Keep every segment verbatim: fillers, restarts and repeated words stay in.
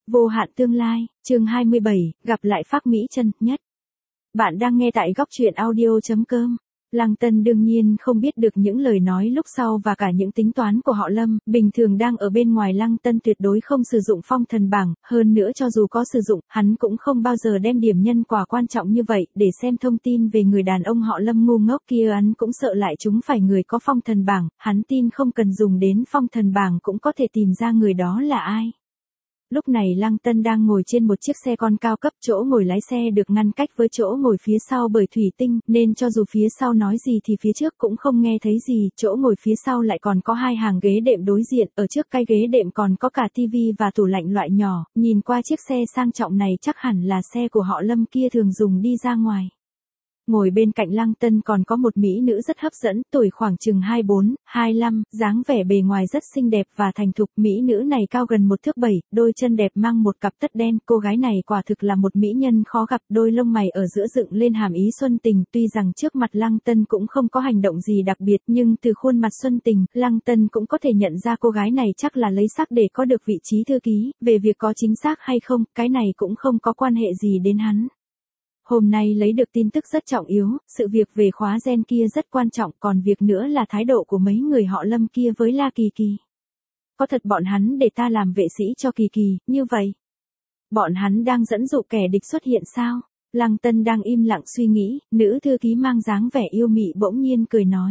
Vô hạn tương lai, chương hai mươi bảy, gặp lại Phác Mỹ Chân, nhất. Bạn đang nghe tại góc truyện audio chấm com. Lăng Tân đương nhiên không biết được những lời nói lúc sau và cả những tính toán của họ Lâm, bình thường đang ở bên ngoài Lăng Tân tuyệt đối không sử dụng phong thần bảng, hơn nữa cho dù có sử dụng, hắn cũng không bao giờ đem điểm nhân quả quan trọng như vậy, để xem thông tin về người đàn ông họ Lâm ngu ngốc kia hắn cũng sợ lại chúng phải người có phong thần bảng, hắn tin không cần dùng đến phong thần bảng cũng có thể tìm ra người đó là ai. Lúc này Lăng Tân đang ngồi trên một chiếc xe con cao cấp, chỗ ngồi lái xe được ngăn cách với chỗ ngồi phía sau bởi thủy tinh, nên cho dù phía sau nói gì thì phía trước cũng không nghe thấy gì, chỗ ngồi phía sau lại còn có hai hàng ghế đệm đối diện, ở trước cái ghế đệm còn có cả tivi và tủ lạnh loại nhỏ, nhìn qua chiếc xe sang trọng này chắc hẳn là xe của họ Lâm kia thường dùng đi ra ngoài. Ngồi bên cạnh Lăng Tân còn có một mỹ nữ rất hấp dẫn, tuổi khoảng chừng hai mươi bốn, hai mươi lăm, dáng vẻ bề ngoài rất xinh đẹp và thành thục. Mỹ nữ này cao gần một thước bảy, đôi chân đẹp mang một cặp tất đen. Cô gái này quả thực là một mỹ nhân khó gặp, đôi lông mày ở giữa dựng lên hàm ý xuân tình. Tuy rằng trước mặt Lăng Tân cũng không có hành động gì đặc biệt, nhưng từ khuôn mặt xuân tình, Lăng Tân cũng có thể nhận ra cô gái này chắc là lấy sắc để có được vị trí thư ký. Về việc có chính xác hay không, cái này cũng không có quan hệ gì đến hắn. Hôm nay lấy được tin tức rất trọng yếu, sự việc về khóa gen kia rất quan trọng, còn việc nữa là thái độ của mấy người họ Lâm kia với La Kỳ Kỳ. Có thật bọn hắn để ta làm vệ sĩ cho Kỳ Kỳ, như vậy? Bọn hắn đang dẫn dụ kẻ địch xuất hiện sao? Lăng Tân đang im lặng suy nghĩ, nữ thư ký mang dáng vẻ yêu mị bỗng nhiên cười nói.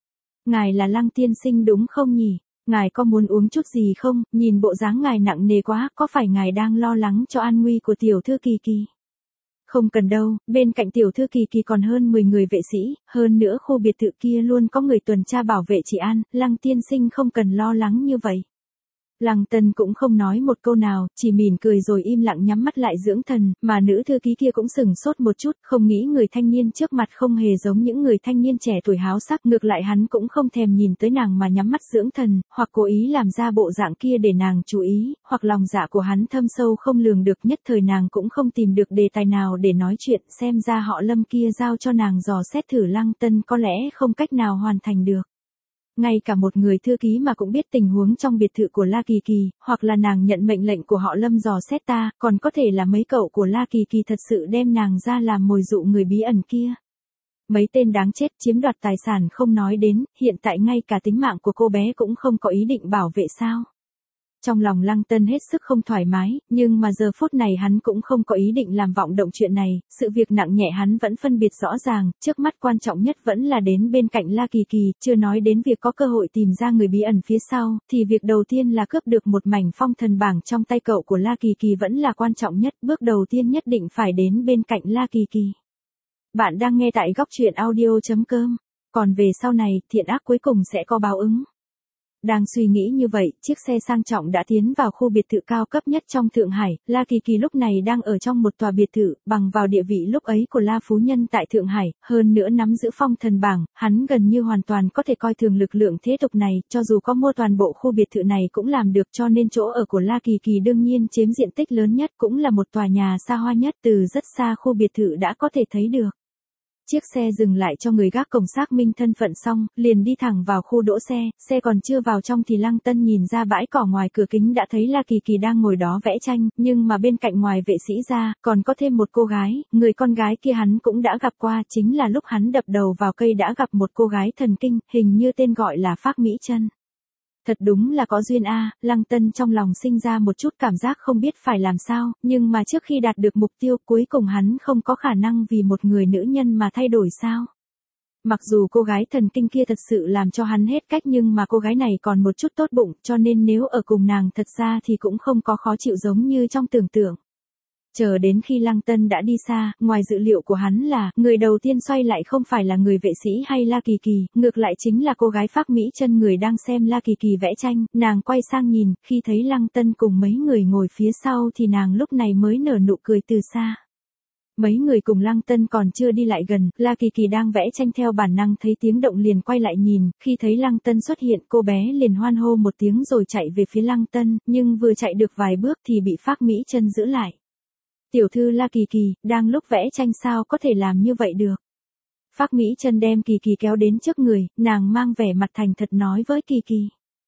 Ngài là Lăng tiên sinh đúng không nhỉ? Ngài có muốn uống chút gì không? Nhìn bộ dáng ngài nặng nề quá, có phải ngài đang lo lắng cho an nguy của tiểu thư Kỳ Kỳ? Không cần đâu, bên cạnh tiểu thư Kỳ Kỳ còn hơn mười người vệ sĩ, hơn nữa khu biệt thự kia luôn có người tuần tra bảo vệ trị an, Lăng tiên sinh không cần lo lắng như vậy. Lăng Tân cũng không nói một câu nào, chỉ mỉm cười rồi im lặng nhắm mắt lại dưỡng thần, mà nữ thư ký kia cũng sừng sốt một chút, không nghĩ người thanh niên trước mặt không hề giống những người thanh niên trẻ tuổi háo sắc, ngược lại hắn cũng không thèm nhìn tới nàng mà nhắm mắt dưỡng thần, hoặc cố ý làm ra bộ dạng kia để nàng chú ý, hoặc lòng dạ của hắn thâm sâu không lường được, nhất thời nàng cũng không tìm được đề tài nào để nói chuyện, xem ra họ Lâm kia giao cho nàng dò xét thử Lăng Tân có lẽ không cách nào hoàn thành được. Ngay cả một người thư ký mà cũng biết tình huống trong biệt thự của La Kỳ Kỳ, hoặc là nàng nhận mệnh lệnh của họ Lâm dò xét ta, còn có thể là mấy cậu của La Kỳ Kỳ thật sự đem nàng ra làm mồi dụ người bí ẩn kia. Mấy tên đáng chết chiếm đoạt tài sản không nói đến, hiện tại ngay cả tính mạng của cô bé cũng không có ý định bảo vệ sao. Trong lòng Lăng Tân hết sức không thoải mái, nhưng mà giờ phút này hắn cũng không có ý định làm vọng động chuyện này, sự việc nặng nhẹ hắn vẫn phân biệt rõ ràng, trước mắt quan trọng nhất vẫn là đến bên cạnh La Kỳ Kỳ, chưa nói đến việc có cơ hội tìm ra người bí ẩn phía sau, thì việc đầu tiên là cướp được một mảnh phong thần bảng trong tay cậu của La Kỳ Kỳ vẫn là quan trọng nhất, bước đầu tiên nhất định phải đến bên cạnh La Kỳ Kỳ. Bạn đang nghe tại góc truyện audio chấm com, còn về sau này, thiện ác cuối cùng sẽ có báo ứng. Đang suy nghĩ như vậy, chiếc xe sang trọng đã tiến vào khu biệt thự cao cấp nhất trong Thượng Hải, La Kỳ Kỳ lúc này đang ở trong một tòa biệt thự, bằng vào địa vị lúc ấy của La Phú Nhân tại Thượng Hải, hơn nữa nắm giữ phong thần bảng, hắn gần như hoàn toàn có thể coi thường lực lượng thế tục này, cho dù có mua toàn bộ khu biệt thự này cũng làm được, cho nên chỗ ở của La Kỳ Kỳ đương nhiên chiếm diện tích lớn nhất, cũng là một tòa nhà xa hoa nhất, từ rất xa khu biệt thự đã có thể thấy được. Chiếc xe dừng lại cho người gác cổng xác minh thân phận xong, liền đi thẳng vào khu đỗ xe, xe còn chưa vào trong thì Lăng Tân nhìn ra bãi cỏ ngoài cửa kính đã thấy La Kỳ Kỳ đang ngồi đó vẽ tranh, nhưng mà bên cạnh ngoài vệ sĩ ra, còn có thêm một cô gái, người con gái kia hắn cũng đã gặp qua, chính là lúc hắn đập đầu vào cây đã gặp một cô gái thần kinh, hình như tên gọi là Phác Mỹ Chân. Thật đúng là có duyên a, à, Lăng Tân trong lòng sinh ra một chút cảm giác không biết phải làm sao, nhưng mà trước khi đạt được mục tiêu cuối cùng hắn không có khả năng vì một người nữ nhân mà thay đổi sao. Mặc dù cô gái thần kinh kia thật sự làm cho hắn hết cách nhưng mà cô gái này còn một chút tốt bụng cho nên nếu ở cùng nàng thật ra thì cũng không có khó chịu giống như trong tưởng tượng. Chờ đến khi Lăng Tân đã đi xa, ngoài dự liệu của hắn là, người đầu tiên xoay lại không phải là người vệ sĩ hay La Kỳ Kỳ, ngược lại chính là cô gái Phác Mỹ Chân người đang xem La Kỳ Kỳ vẽ tranh, nàng quay sang nhìn, khi thấy Lăng Tân cùng mấy người ngồi phía sau thì nàng lúc này mới nở nụ cười từ xa. Mấy người cùng Lăng Tân còn chưa đi lại gần, La Kỳ Kỳ đang vẽ tranh theo bản năng thấy tiếng động liền quay lại nhìn, khi thấy Lăng Tân xuất hiện cô bé liền hoan hô một tiếng rồi chạy về phía Lăng Tân, nhưng vừa chạy được vài bước thì bị Phác Mỹ Chân giữ lại. Tiểu thư La Kỳ Kỳ, đang lúc vẽ tranh sao có thể làm như vậy được. Phác Mỹ Chân đem Kỳ Kỳ kéo đến trước người, nàng mang vẻ mặt thành thật nói với Kỳ Kỳ.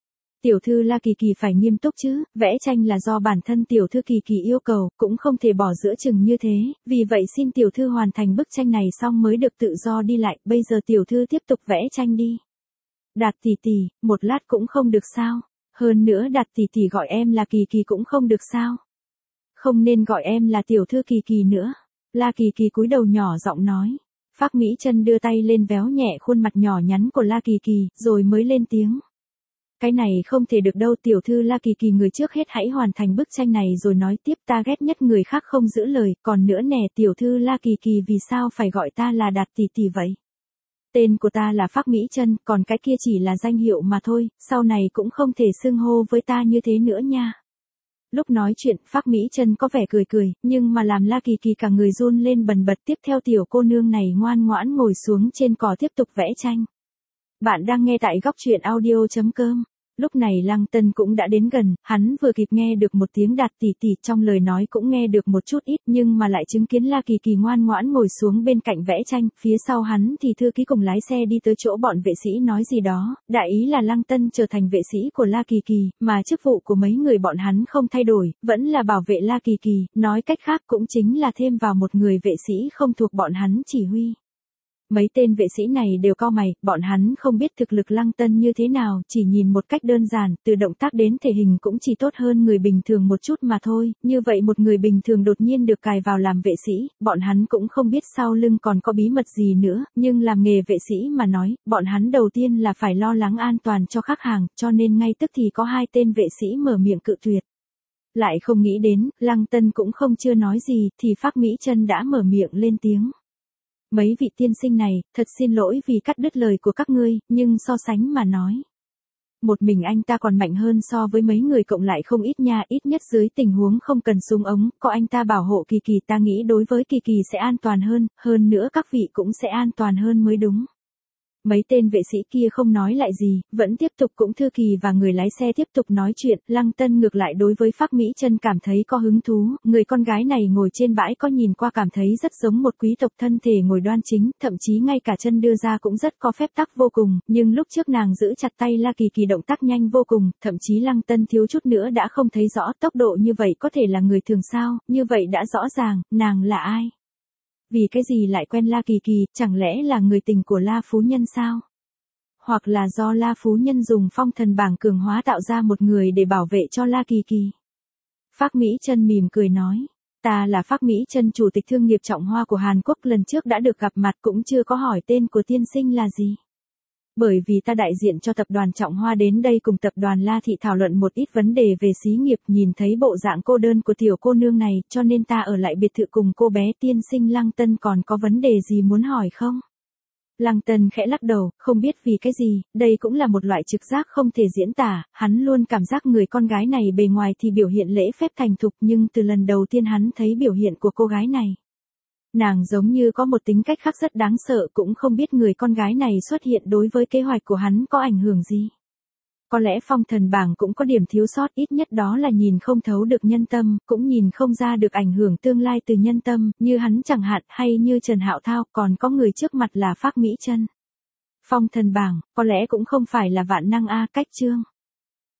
Tiểu thư La Kỳ Kỳ phải nghiêm túc chứ, vẽ tranh là do bản thân tiểu thư Kỳ Kỳ yêu cầu, cũng không thể bỏ giữa chừng như thế, vì vậy xin tiểu thư hoàn thành bức tranh này xong mới được tự do đi lại, bây giờ tiểu thư tiếp tục vẽ tranh đi. Đạt tỷ tỷ, một lát cũng không được sao? Hơn nữa Đạt tỷ tỷ gọi em là Kỳ Kỳ cũng không được sao? Không nên gọi em là tiểu thư Kỳ Kỳ nữa. La Kỳ Kỳ cúi đầu nhỏ giọng nói. Phác Mỹ Chân đưa tay lên véo nhẹ khuôn mặt nhỏ nhắn của La Kỳ Kỳ, rồi mới lên tiếng. Cái này không thể được đâu, tiểu thư La Kỳ Kỳ, người trước hết hãy hoàn thành bức tranh này rồi nói tiếp, ta ghét nhất người khác không giữ lời, còn nữa nè tiểu thư La Kỳ Kỳ, vì sao phải gọi ta là Đạt tỷ tỷ vậy? Tên của ta là Phác Mỹ Chân, còn cái kia chỉ là danh hiệu mà thôi, sau này cũng không thể xưng hô với ta như thế nữa nha. Lúc nói chuyện, Phác Mỹ Chân có vẻ cười cười, nhưng mà làm La Kỳ Kỳ cả người run lên bần bật. Tiếp theo tiểu cô nương này ngoan ngoãn ngồi xuống trên cỏ tiếp tục vẽ tranh. Bạn đang nghe tại góc truyện audio chấm com. Lúc này Lăng Tân cũng đã đến gần, hắn vừa kịp nghe được một tiếng Đạt tỷ tỷ, trong lời nói cũng nghe được một chút ít, nhưng mà lại chứng kiến La Kỳ Kỳ ngoan ngoãn ngồi xuống bên cạnh vẽ tranh, phía sau hắn thì thư ký cùng lái xe đi tới chỗ bọn vệ sĩ nói gì đó, đại ý là Lăng Tân trở thành vệ sĩ của La Kỳ Kỳ, mà chức vụ của mấy người bọn hắn không thay đổi, vẫn là bảo vệ La Kỳ Kỳ, nói cách khác cũng chính là thêm vào một người vệ sĩ không thuộc bọn hắn chỉ huy. Mấy tên vệ sĩ này đều cau mày, bọn hắn không biết thực lực Lăng Tân như thế nào, chỉ nhìn một cách đơn giản, từ động tác đến thể hình cũng chỉ tốt hơn người bình thường một chút mà thôi, như vậy một người bình thường đột nhiên được cài vào làm vệ sĩ, bọn hắn cũng không biết sau lưng còn có bí mật gì nữa, nhưng làm nghề vệ sĩ mà nói, bọn hắn đầu tiên là phải lo lắng an toàn cho khách hàng, cho nên ngay tức thì có hai tên vệ sĩ mở miệng cự tuyệt. Lại không nghĩ đến, Lăng Tân cũng không chưa nói gì, thì Phác Mỹ Chân đã mở miệng lên tiếng. Mấy vị tiên sinh này, thật xin lỗi vì cắt đứt lời của các ngươi, nhưng so sánh mà nói. Một mình anh ta còn mạnh hơn so với mấy người cộng lại không ít nha, ít nhất dưới tình huống không cần súng ống, có anh ta bảo hộ Kỳ Kỳ, ta nghĩ đối với Kỳ Kỳ sẽ an toàn hơn, hơn nữa các vị cũng sẽ an toàn hơn mới đúng. Mấy tên vệ sĩ kia không nói lại gì, vẫn tiếp tục, cũng thư kỳ và người lái xe tiếp tục nói chuyện. Lăng Tân ngược lại đối với Phác Mỹ Chân cảm thấy có hứng thú, người con gái này ngồi trên bãi có nhìn qua cảm thấy rất giống một quý tộc, thân thể ngồi đoan chính, thậm chí ngay cả chân đưa ra cũng rất có phép tắc vô cùng, nhưng lúc trước nàng giữ chặt tay La Kỳ Kỳ động tác nhanh vô cùng, thậm chí Lăng Tân thiếu chút nữa đã không thấy rõ tốc độ như vậy có thể là người thường sao, như vậy đã rõ ràng, nàng là ai? Vì cái gì lại quen La Kỳ Kỳ, chẳng lẽ là người tình của La Phú Nhân sao? Hoặc là do La Phú Nhân dùng phong thần bảng cường hóa tạo ra một người để bảo vệ cho La Kỳ Kỳ? Phác Mỹ Chân mỉm cười nói, ta là Phác Mỹ Chân, chủ tịch thương nghiệp Trọng Hoa của Hàn Quốc, lần trước đã được gặp mặt cũng chưa có hỏi tên của tiên sinh là gì. Bởi vì ta đại diện cho tập đoàn Trọng Hoa đến đây cùng tập đoàn La Thị thảo luận một ít vấn đề về xí nghiệp, nhìn thấy bộ dạng cô đơn của tiểu cô nương này, cho nên ta ở lại biệt thự cùng cô bé. Tiên sinh Lăng Tân còn có vấn đề gì muốn hỏi không? Lăng Tân khẽ lắc đầu, không biết vì cái gì, đây cũng là một loại trực giác không thể diễn tả, hắn luôn cảm giác người con gái này bề ngoài thì biểu hiện lễ phép thành thục, nhưng từ lần đầu tiên hắn thấy biểu hiện của cô gái này, nàng giống như có một tính cách khác rất đáng sợ, cũng không biết người con gái này xuất hiện đối với kế hoạch của hắn có ảnh hưởng gì. Có lẽ phong thần bảng cũng có điểm thiếu sót, ít nhất đó là nhìn không thấu được nhân tâm, cũng nhìn không ra được ảnh hưởng tương lai từ nhân tâm, như hắn chẳng hạn, hay như Trần Hạo Thao, còn có người trước mặt là Phác Mỹ Chân. Phong thần bảng, có lẽ cũng không phải là vạn năng a, cách chương.